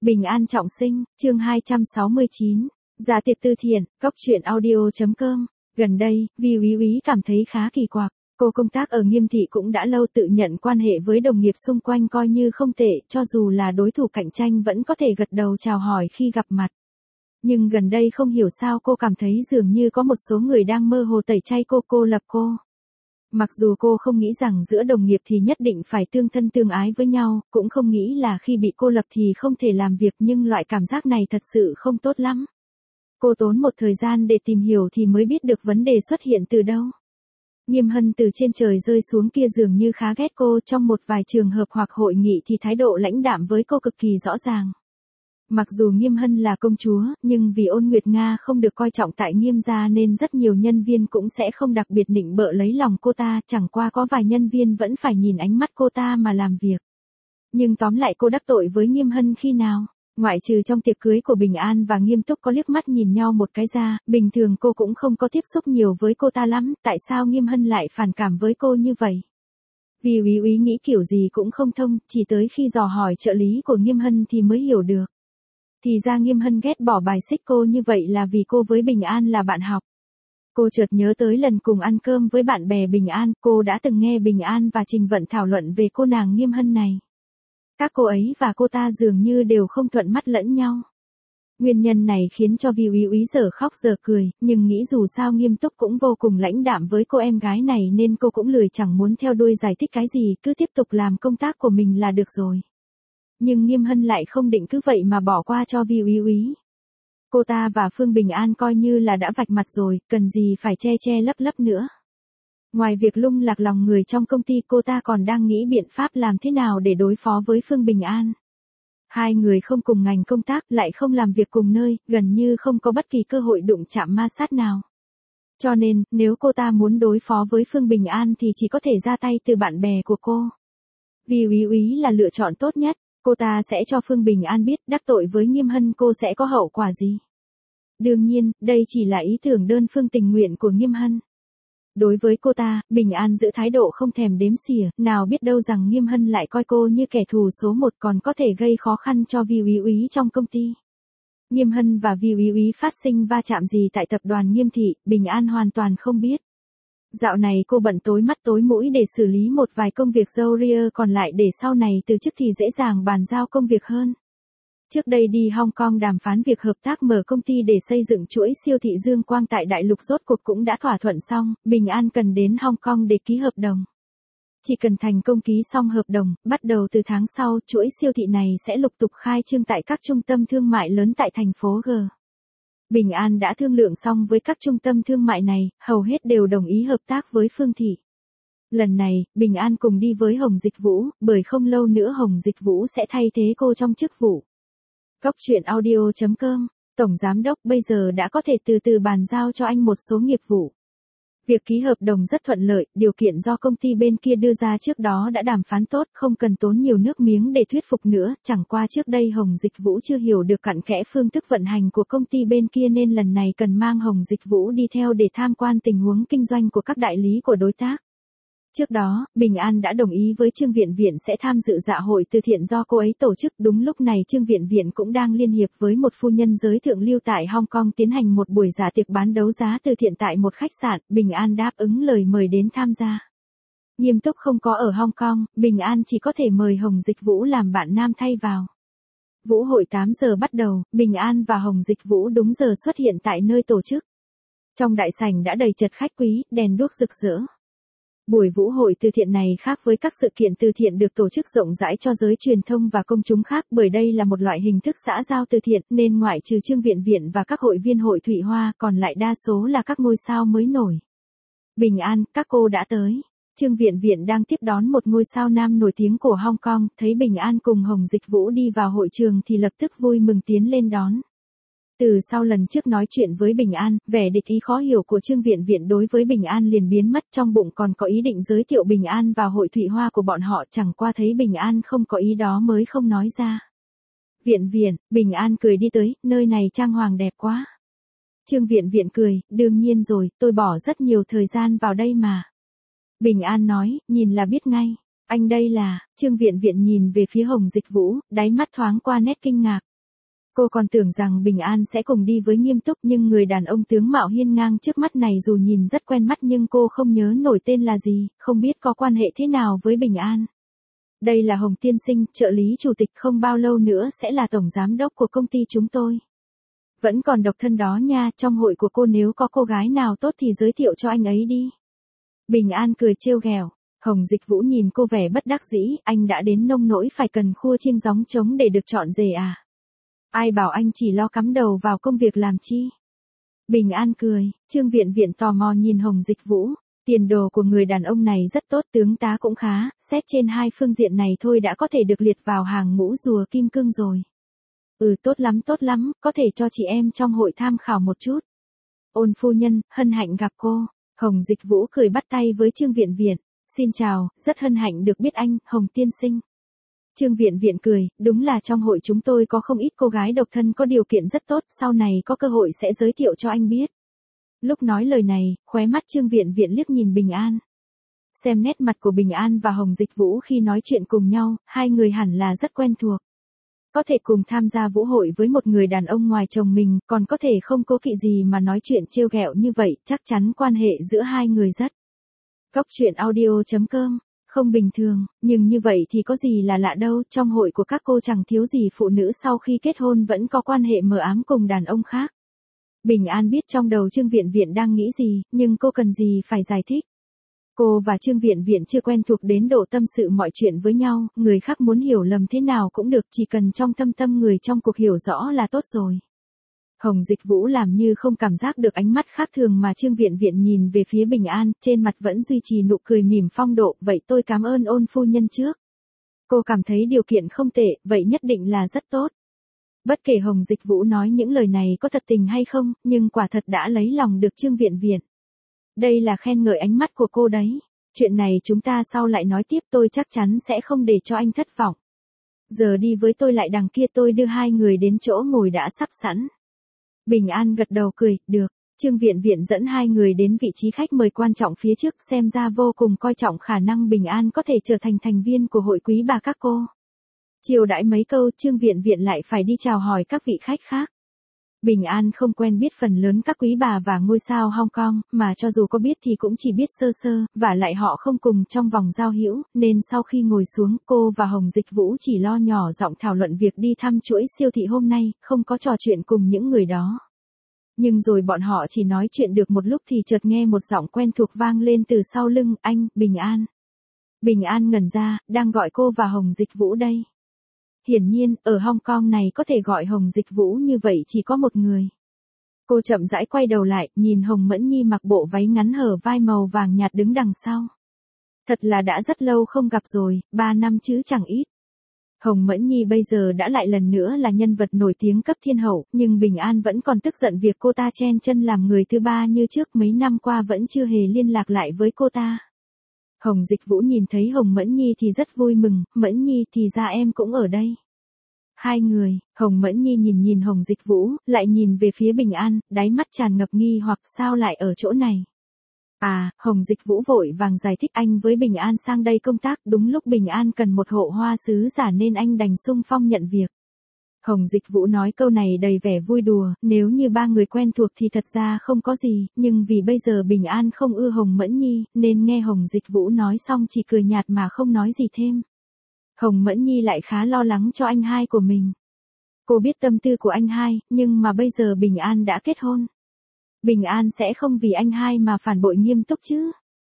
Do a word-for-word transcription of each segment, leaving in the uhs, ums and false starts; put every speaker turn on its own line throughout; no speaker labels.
Bình an trọng sinh, chương hai trăm sáu mươi chín. Dạ tiệc từ thiện, cóc truyện audio.com. Gần đây, Vi Úy Úy cảm thấy khá kỳ quặc. Cô công tác ở Nghiêm thị cũng đã lâu, tự nhận quan hệ với đồng nghiệp xung quanh coi như không tệ, cho dù là đối thủ cạnh tranh vẫn có thể gật đầu chào hỏi khi gặp mặt. Nhưng gần đây không hiểu sao cô cảm thấy dường như có một số người đang mơ hồ tẩy chay cô, cô lập cô. Mặc dù cô không nghĩ rằng giữa đồng nghiệp thì nhất định phải tương thân tương ái với nhau, cũng không nghĩ là khi bị cô lập thì không thể làm việc, nhưng loại cảm giác này thật sự không tốt lắm. Cô tốn một thời gian để tìm hiểu thì mới biết được vấn đề xuất hiện từ đâu. Nghiêm Hân từ trên trời rơi xuống kia dường như khá ghét cô, trong một vài trường hợp hoặc hội nghị thì thái độ lãnh đạm với cô cực kỳ rõ ràng. Mặc dù Nghiêm Hân là công chúa, nhưng vì Ôn Nguyệt Nga không được coi trọng tại Nghiêm gia nên rất nhiều nhân viên cũng sẽ không đặc biệt nịnh bợ lấy lòng cô ta, chẳng qua có vài nhân viên vẫn phải nhìn ánh mắt cô ta mà làm việc. Nhưng tóm lại cô đắc tội với Nghiêm Hân khi nào? Ngoại trừ trong tiệc cưới của Bình An và Nghiêm Túc có liếc mắt nhìn nhau một cái ra, bình thường cô cũng không có tiếp xúc nhiều với cô ta lắm, tại sao Nghiêm Hân lại phản cảm với cô như vậy? Vì Úy Úy nghĩ kiểu gì cũng không thông, chỉ tới khi dò hỏi trợ lý của Nghiêm Hân thì mới hiểu được. Thì ra Nghiêm Hân ghét bỏ bài xích cô như vậy là vì cô với Bình An là bạn học. Cô chợt nhớ tới lần cùng ăn cơm với bạn bè Bình An, cô đã từng nghe Bình An và Trình Vận thảo luận về cô nàng Nghiêm Hân này. Các cô ấy và cô ta dường như đều không thuận mắt lẫn nhau. Nguyên nhân này khiến cho Vi Úy Úy giờ khóc giờ cười, nhưng nghĩ dù sao Nghiêm Túc cũng vô cùng lãnh đạm với cô em gái này nên cô cũng lười chẳng muốn theo đuôi giải thích cái gì, cứ tiếp tục làm công tác của mình là được rồi. Nhưng Nghiêm Hân lại không định cứ vậy mà bỏ qua cho Vi Úy Úy. Cô ta và Phương Bình An coi như là đã vạch mặt rồi, cần gì phải che che lấp lấp nữa. Ngoài việc lung lạc lòng người trong công ty, cô ta còn đang nghĩ biện pháp làm thế nào để đối phó với Phương Bình An. Hai người không cùng ngành công tác, lại không làm việc cùng nơi, gần như không có bất kỳ cơ hội đụng chạm ma sát nào. Cho nên, nếu cô ta muốn đối phó với Phương Bình An thì chỉ có thể ra tay từ bạn bè của cô. Vi Úy Úy là lựa chọn tốt nhất. Cô ta sẽ cho Phương Bình An biết đắc tội với Nghiêm Hân cô sẽ có hậu quả gì. Đương nhiên, đây chỉ là ý tưởng đơn phương tình nguyện của Nghiêm Hân. Đối với cô ta, Bình An giữ thái độ không thèm đếm xỉa, nào biết đâu rằng Nghiêm Hân lại coi cô như kẻ thù số một, còn có thể gây khó khăn cho Vi Úy Úy trong công ty. Nghiêm Hân và Vi Úy Úy phát sinh va chạm gì tại tập đoàn Nghiêm thị, Bình An hoàn toàn không biết. Dạo này cô bận tối mắt tối mũi để xử lý một vài công việc râu ria, còn lại để sau này từ chức thì dễ dàng bàn giao công việc hơn. Trước đây đi Hong Kong đàm phán việc hợp tác mở công ty để xây dựng chuỗi siêu thị Dương Quang tại đại lục rốt cuộc cũng đã thỏa thuận xong, Bình An cần đến Hong Kong để ký hợp đồng. Chỉ cần thành công ký xong hợp đồng, bắt đầu từ tháng sau, chuỗi siêu thị này sẽ lục tục khai trương tại các trung tâm thương mại lớn tại thành phố G. Bình An đã thương lượng xong với các trung tâm thương mại này, hầu hết đều đồng ý hợp tác với Phương thị. Lần này, Bình An cùng đi với Hồng Dịch Vũ, bởi không lâu nữa Hồng Dịch Vũ sẽ thay thế cô trong chức vụ. Cóc truyện audio.com, Tổng Giám đốc bây giờ đã có thể từ từ bàn giao cho anh một số nghiệp vụ. Việc ký hợp đồng rất thuận lợi, điều kiện do công ty bên kia đưa ra trước đó đã đàm phán tốt, không cần tốn nhiều nước miếng để thuyết phục nữa, chẳng qua trước đây Hồng Dịch Vũ chưa hiểu được cặn kẽ phương thức vận hành của công ty bên kia nên lần này cần mang Hồng Dịch Vũ đi theo để tham quan tình huống kinh doanh của các đại lý của đối tác. Trước đó, Bình An đã đồng ý với Trương Viện Viện sẽ tham dự dạ hội từ thiện do cô ấy tổ chức, đúng lúc này Trương Viện Viện cũng đang liên hiệp với một phu nhân giới thượng lưu tại Hong Kong tiến hành một buổi dạ tiệc bán đấu giá từ thiện tại một khách sạn, Bình An đáp ứng lời mời đến tham gia. Nghiêm Túc không có ở Hong Kong, Bình An chỉ có thể mời Hồng Dịch Vũ làm bạn nam thay vào. Vũ hội tám giờ bắt đầu, Bình An và Hồng Dịch Vũ đúng giờ xuất hiện tại nơi tổ chức. Trong đại sảnh đã đầy chật khách quý, đèn đuốc rực rỡ. Buổi vũ hội từ thiện này khác với các sự kiện từ thiện được tổ chức rộng rãi cho giới truyền thông và công chúng khác, bởi đây là một loại hình thức xã giao từ thiện nên ngoại trừ Trương Viện Viện và các hội viên hội Thụy Hoa còn lại đa số là các ngôi sao mới nổi. Bình An, các cô đã tới. Trương Viện Viện đang tiếp đón một ngôi sao nam nổi tiếng của Hong Kong, thấy Bình An cùng Hồng Dịch Vũ đi vào hội trường thì lập tức vui mừng tiến lên đón. Từ sau lần trước nói chuyện với Bình An, vẻ địch ý khó hiểu của Trương Viện Viện đối với Bình An liền biến mất, trong bụng còn có ý định giới thiệu Bình An vào hội Thụy Hoa của bọn họ, chẳng qua thấy Bình An không có ý đó mới không nói ra. Viện Viện, Bình An cười đi tới, nơi này trang hoàng đẹp quá. Trương Viện Viện cười, đương nhiên rồi, tôi bỏ rất nhiều thời gian vào đây mà. Bình An nói, nhìn là biết ngay. Anh đây là, Trương Viện Viện nhìn về phía Hồng Dịch Vũ, đáy mắt thoáng qua nét kinh ngạc. Cô còn tưởng rằng Bình An sẽ cùng đi với Nghiêm Túc, nhưng người đàn ông tướng mạo hiên ngang trước mắt này dù nhìn rất quen mắt nhưng cô không nhớ nổi tên là gì, không biết có quan hệ thế nào với Bình An. Đây là Hồng tiên sinh, trợ lý chủ tịch, không bao lâu nữa sẽ là tổng giám đốc của công ty chúng tôi. Vẫn còn độc thân đó nha, trong hội của cô nếu có cô gái nào tốt thì giới thiệu cho anh ấy đi. Bình An cười trêu ghẹo. Hồng Dịch Vũ nhìn cô vẻ bất đắc dĩ, anh đã đến nông nỗi phải cần khua chiêng gióng trống để được chọn rể à? Ai bảo anh chỉ lo cắm đầu vào công việc làm chi? Bình An cười, Trương Viện Viện tò mò nhìn Hồng Dịch Vũ. Tiền đồ của người đàn ông này rất tốt, tướng tá cũng khá, xét trên hai phương diện này thôi đã có thể được liệt vào hàng ngũ rùa kim cương rồi. Ừ, tốt lắm tốt lắm, có thể cho chị em trong hội tham khảo một chút. Ôn phu nhân, hân hạnh gặp cô. Hồng Dịch Vũ cười bắt tay với Trương Viện Viện. Xin chào, rất hân hạnh được biết anh, Hồng tiên sinh. Trương Viện Viện cười, đúng là trong hội chúng tôi có không ít cô gái độc thân có điều kiện rất tốt, sau này có cơ hội sẽ giới thiệu cho anh biết. Lúc nói lời này, khóe mắt Trương Viện Viện liếc nhìn Bình An. Xem nét mặt của Bình An và Hồng Dịch Vũ khi nói chuyện cùng nhau, hai người hẳn là rất quen thuộc. Có thể cùng tham gia vũ hội với một người đàn ông ngoài chồng mình, còn có thể không cố kỵ gì mà nói chuyện trêu ghẹo như vậy, chắc chắn quan hệ giữa hai người rất. Cốc truyện audio chấm com, không bình thường, nhưng như vậy thì có gì là lạ đâu, trong hội của các cô chẳng thiếu gì phụ nữ sau khi kết hôn vẫn có quan hệ mờ ám cùng đàn ông khác. Bình An biết trong đầu Trương Viện Viện đang nghĩ gì, nhưng cô cần gì phải giải thích. Cô và Trương Viện Viện chưa quen thuộc đến độ tâm sự mọi chuyện với nhau, người khác muốn hiểu lầm thế nào cũng được, chỉ cần trong tâm tâm người trong cuộc hiểu rõ là tốt rồi. Hồng Dịch Vũ làm như không cảm giác được ánh mắt khác thường mà Trương Viện Viện nhìn về phía Bình An, trên mặt vẫn duy trì nụ cười mỉm phong độ, vậy tôi cảm ơn Ôn phu nhân trước. Cô cảm thấy điều kiện không tệ, vậy nhất định là rất tốt. Bất kể Hồng Dịch Vũ nói những lời này có thật tình hay không, nhưng quả thật đã lấy lòng được Trương Viện Viện. Đây là khen ngợi ánh mắt của cô đấy. Chuyện này chúng ta sau lại nói tiếp, tôi chắc chắn sẽ không để cho anh thất vọng. Giờ đi với tôi lại đằng kia, tôi đưa hai người đến chỗ ngồi đã sắp sẵn. Bình An gật đầu cười, được. Trương Viện Viện dẫn hai người đến vị trí khách mời quan trọng phía trước, xem ra vô cùng coi trọng khả năng Bình An có thể trở thành thành viên của hội quý bà các cô. Chiều đãi mấy câu, Trương Viện Viện lại phải đi chào hỏi các vị khách khác. Bình An không quen biết phần lớn các quý bà và ngôi sao Hong Kong, mà cho dù có biết thì cũng chỉ biết sơ sơ, và lại họ không cùng trong vòng giao hữu, nên sau khi ngồi xuống, cô và Hồng Dịch Vũ chỉ lo nhỏ giọng thảo luận việc đi thăm chuỗi siêu thị hôm nay, không có trò chuyện cùng những người đó. Nhưng rồi bọn họ chỉ nói chuyện được một lúc thì chợt nghe một giọng quen thuộc vang lên từ sau lưng, anh, Bình An. Bình An ngẩn ra, đang gọi cô và Hồng Dịch Vũ đây. Hiển nhiên, ở Hong Kong này có thể gọi Hồng Dịch Vũ như vậy chỉ có một người. Cô chậm rãi quay đầu lại, nhìn Hồng Mẫn Nhi mặc bộ váy ngắn hở vai màu vàng nhạt đứng đằng sau. Thật là đã rất lâu không gặp rồi, ba năm chứ chẳng ít. Hồng Mẫn Nhi bây giờ đã lại lần nữa là nhân vật nổi tiếng cấp thiên hậu, nhưng Bình An vẫn còn tức giận việc cô ta chen chân làm người thứ ba như trước, mấy năm qua vẫn chưa hề liên lạc lại với cô ta. Hồng Dịch Vũ nhìn thấy Hồng Mẫn Nhi thì rất vui mừng, Mẫn Nhi thì ra em cũng ở đây. Hai người, Hồng Mẫn Nhi nhìn nhìn Hồng Dịch Vũ, lại nhìn về phía Bình An, đáy mắt tràn ngập nghi hoặc sao lại ở chỗ này. À, Hồng Dịch Vũ vội vàng giải thích anh với Bình An sang đây công tác, đúng lúc Bình An cần một hộ hoa sứ giả nên anh đành xung phong nhận việc. Hồng Dịch Vũ nói câu này đầy vẻ vui đùa, nếu như ba người quen thuộc thì thật ra không có gì, nhưng vì bây giờ Bình An không ưa Hồng Mẫn Nhi, nên nghe Hồng Dịch Vũ nói xong chỉ cười nhạt mà không nói gì thêm. Hồng Mẫn Nhi lại khá lo lắng cho anh hai của mình. Cô biết tâm tư của anh hai, nhưng mà bây giờ Bình An đã kết hôn. Bình An sẽ không vì anh hai mà phản bội Nghiêm Túc chứ.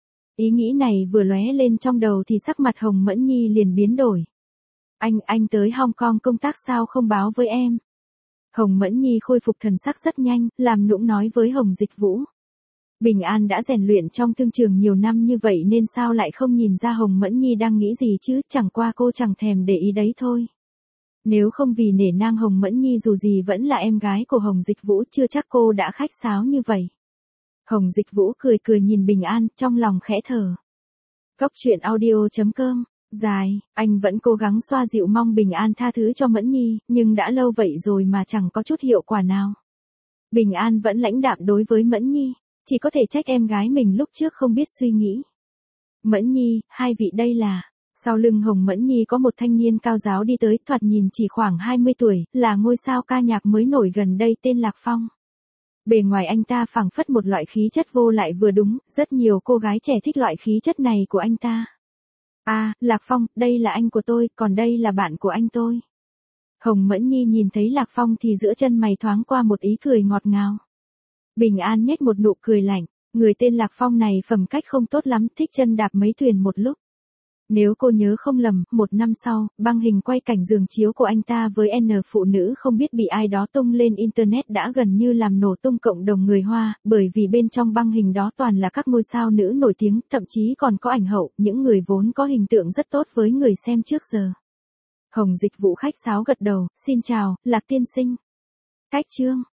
Ý nghĩ này vừa lóe lên trong đầu thì sắc mặt Hồng Mẫn Nhi liền biến đổi. Anh, anh tới Hong Kong công tác sao không báo với em? Hồng Mẫn Nhi khôi phục thần sắc rất nhanh, làm nũng nói với Hồng Dịch Vũ. Bình An đã rèn luyện trong thương trường nhiều năm như vậy nên sao lại không nhìn ra Hồng Mẫn Nhi đang nghĩ gì chứ, chẳng qua cô chẳng thèm để ý đấy thôi. Nếu không vì nể nang Hồng Mẫn Nhi dù gì vẫn là em gái của Hồng Dịch Vũ chưa chắc cô đã khách sáo như vậy. Hồng Dịch Vũ cười cười nhìn Bình An, trong lòng khẽ thở. Cốc truyện audio chấm com. Dài, anh vẫn cố gắng xoa dịu mong Bình An tha thứ cho Mẫn Nhi, nhưng đã lâu vậy rồi mà chẳng có chút hiệu quả nào. Bình An vẫn lãnh đạm đối với Mẫn Nhi, chỉ có thể trách em gái mình lúc trước không biết suy nghĩ. Mẫn Nhi, hai vị đây là... Sau lưng Hồng Mẫn Nhi có một thanh niên cao giáo đi tới, thoạt nhìn chỉ khoảng hai mươi tuổi, là ngôi sao ca nhạc mới nổi gần đây tên Lạc Phong. Bề ngoài anh ta phảng phất một loại khí chất vô lại vừa đúng, rất nhiều cô gái trẻ thích loại khí chất này của anh ta. À, Lạc Phong, đây là anh của tôi, còn đây là bạn của anh tôi. Hồng Mẫn Nhi nhìn thấy Lạc Phong thì giữa chân mày thoáng qua một ý cười ngọt ngào. Bình An nhếch một nụ cười lạnh, người tên Lạc Phong này phẩm cách không tốt lắm, thích chân đạp mấy thuyền một lúc. Nếu cô nhớ không lầm, một năm sau, băng hình quay cảnh giường chiếu của anh ta với N phụ nữ không biết bị ai đó tung lên Internet đã gần như làm nổ tung cộng đồng người Hoa, bởi vì bên trong băng hình đó toàn là các ngôi sao nữ nổi tiếng, thậm chí còn có ảnh hậu, những người vốn có hình tượng rất tốt với người xem trước giờ. Hồng Dịch Vụ khách sáo gật đầu, xin chào, Lạc tiên sinh. Cách chương.